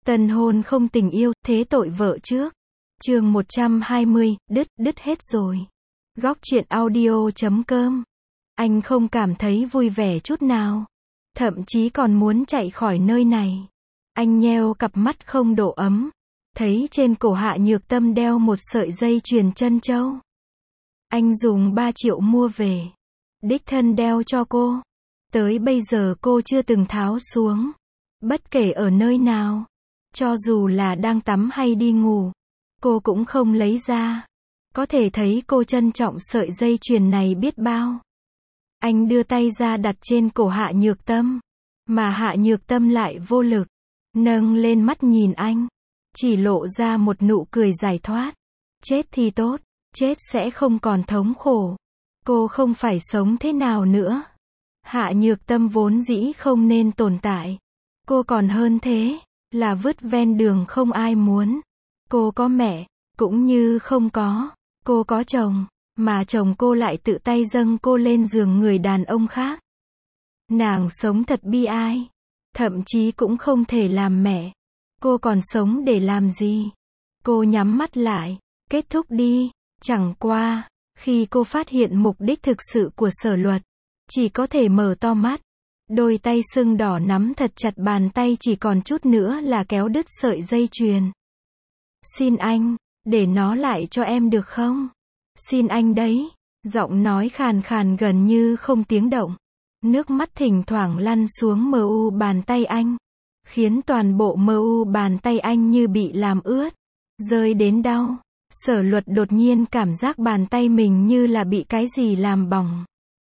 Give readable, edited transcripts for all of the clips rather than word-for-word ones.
Tân hôn không tình yêu, thế tội vợ trước. Chương 120, đứt hết rồi. Góc truyện audio.com. Anh không cảm thấy vui vẻ chút nào. Thậm chí còn muốn chạy khỏi nơi này. Anh nheo cặp mắt không độ ấm. Thấy trên cổ Hạ Nhược Tâm đeo một sợi dây chuyền trân châu. Anh dùng 3 triệu mua về. Đích thân đeo cho cô. Tới bây giờ cô chưa từng tháo xuống. Bất kể ở nơi nào. Cho dù là đang tắm hay đi ngủ. Cô cũng không lấy ra. Có thể thấy cô trân trọng sợi dây chuyền này biết bao. Anh đưa tay ra đặt trên cổ Hạ Nhược Tâm. Mà Hạ Nhược Tâm lại vô lực. Nâng lên mắt nhìn anh. Chỉ lộ ra một nụ cười giải thoát. Chết thì tốt. Chết sẽ không còn thống khổ. Cô không phải sống thế nào nữa. Hạ Nhược Tâm vốn dĩ không nên tồn tại. Cô còn hơn thế. Là vứt ven đường không ai muốn. Cô có mẹ. Cũng như không có. Cô có chồng. Mà chồng cô lại tự tay dâng cô lên giường người đàn ông khác. Nàng sống thật bi ai. Thậm chí cũng không thể làm mẹ. Cô còn sống để làm gì? Cô nhắm mắt lại. Kết thúc đi. Chẳng qua, khi cô phát hiện mục đích thực sự của Sở Luật, chỉ có thể mở to mắt. Đôi tay sưng đỏ nắm thật chặt bàn tay, chỉ còn chút nữa là kéo đứt sợi dây chuyền. Xin anh, để nó lại cho em được không? Xin anh đấy. Giọng nói khàn khàn gần như không tiếng động. Nước mắt thỉnh thoảng lăn xuống mờ u bàn tay anh. Khiến toàn bộ mờ u bàn tay anh như bị làm ướt. Rơi đến đau. Sở Luật đột nhiên cảm giác bàn tay mình như là bị cái gì làm bỏng.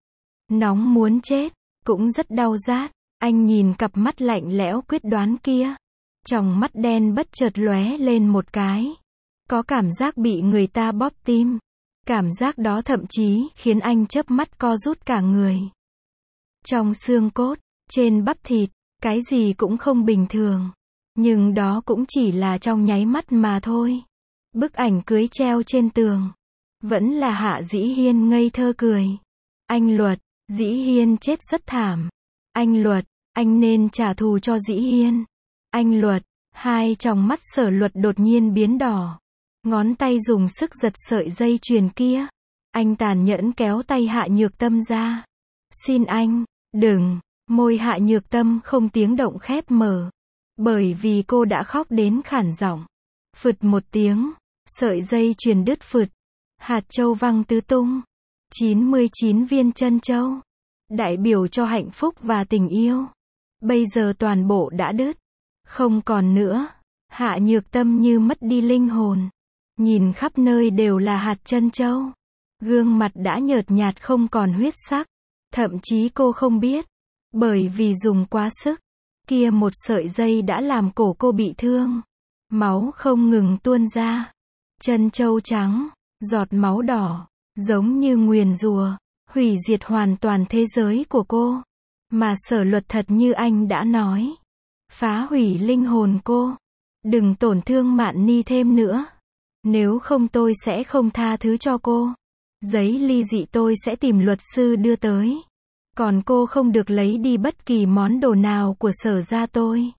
Nóng muốn chết. Cũng rất đau rát. Anh nhìn cặp mắt lạnh lẽo quyết đoán kia. Tròng mắt đen bất chợt lóe lên một cái. Có cảm giác bị người ta bóp tim. Cảm giác đó thậm chí khiến anh chớp mắt co rút cả người. Trong xương cốt, trên bắp thịt, cái gì cũng không bình thường. Nhưng đó cũng chỉ là trong nháy mắt mà thôi. Bức ảnh cưới treo trên tường. Vẫn là Hạ Dĩ Hiên ngây thơ cười. Anh Luật, Dĩ Hiên chết rất thảm. Anh Luật, anh nên trả thù cho Dĩ Hiên. Anh Luật, hai tròng mắt Sở Luật đột nhiên biến đỏ. Ngón tay dùng sức giật sợi dây chuyền kia. Anh tàn nhẫn kéo tay Hạ Nhược Tâm ra. Xin anh, đừng. Môi Hạ Nhược Tâm không tiếng động khép mở. Bởi vì cô đã khóc đến khản giọng. Phụt một tiếng. Sợi dây chuyền đứt phụt. Hạt châu văng tứ tung. 99 viên trân châu. Đại biểu cho hạnh phúc và tình yêu. Bây giờ toàn bộ đã đứt. Không còn nữa. Hạ Nhược Tâm như mất đi linh hồn. Nhìn khắp nơi đều là hạt trân châu. Gương mặt đã nhợt nhạt không còn huyết sắc. Thậm chí cô không biết. Bởi vì dùng quá sức. Kia một sợi dây đã làm cổ cô bị thương. Máu không ngừng tuôn ra. Trân châu trắng. Giọt máu đỏ. Giống như nguyền rủa. Hủy diệt hoàn toàn thế giới của cô. Mà Sở Luật thật như anh đã nói. Phá hủy linh hồn cô. Đừng tổn thương Mạn Ni thêm nữa. Nếu không tôi sẽ không tha thứ cho cô. Giấy ly dị tôi sẽ tìm luật sư đưa tới. Còn cô không được lấy đi bất kỳ món đồ nào của Sở gia tôi.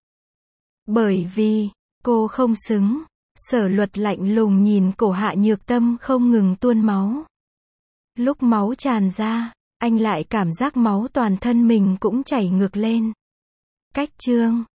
Bởi vì, cô không xứng. Sở Luật lạnh lùng nhìn cổ Hạ Nhược Tâm không ngừng tuôn máu. Lúc máu tràn ra, anh lại cảm giác máu toàn thân mình cũng chảy ngược lên. Cách chương